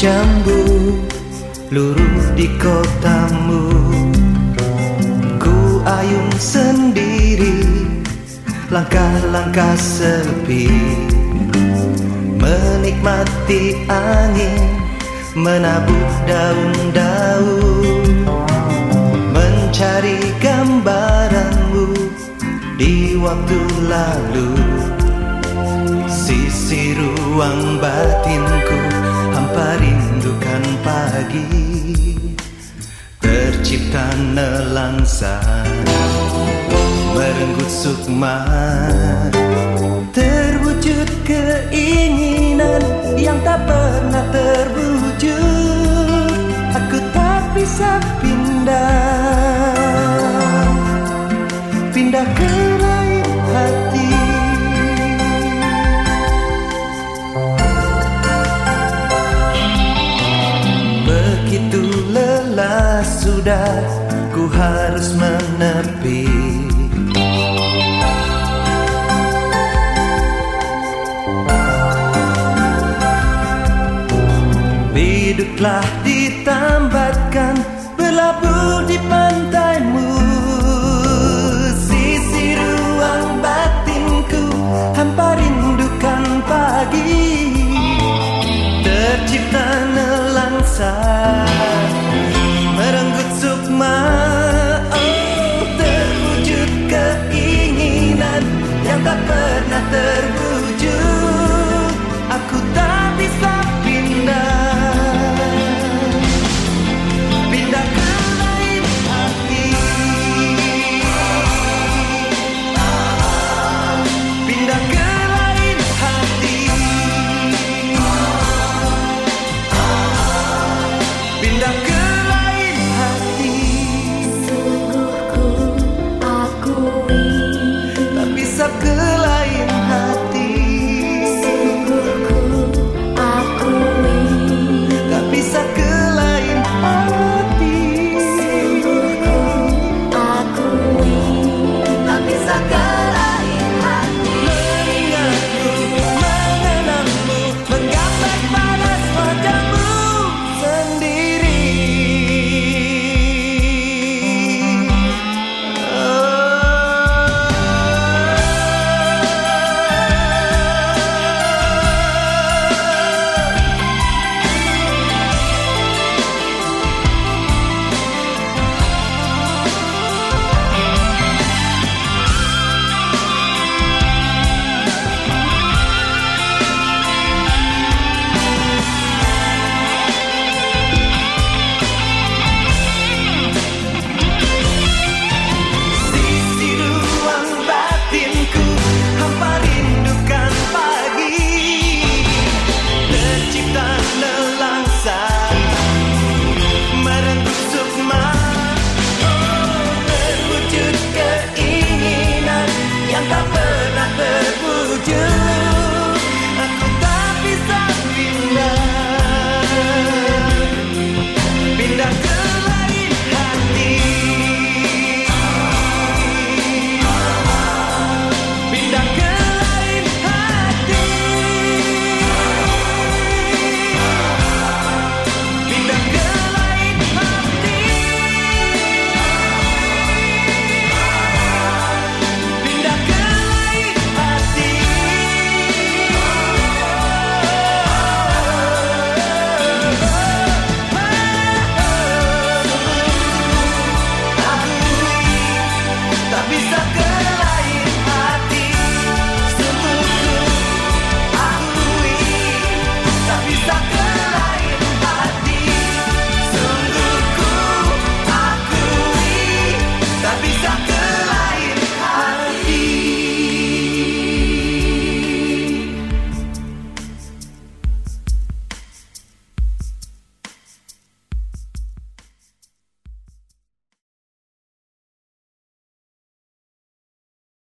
jambu luruh di kotamu. Ku ayun sendiri, langkah-langkah sepi, menikmati angin menabuh daun-daun, mencari gambaranmu di waktu lalu. Sisi ruang batinku hampa rindukan pagi, tercipta nelangsa merenggut sukma, terwujud keinginan yang tak pernah terwujud. Aku tak bisa pindah ke lain hati. Begitu lelah sudah, ku harus menepi. Biduklah ditambatkan, berlabuh di pantaimu. Sisi ruang batinku hampa rindukan pagi, tercipta nelangsa merenggut sukma. Oh, terwujud keinginan yang tak pernah terwujud. Aku tak bisa pindah ke lain hati, pindah ke lain hati, pindah ke lain hati. Sungguh ku akui, Tak bisa ke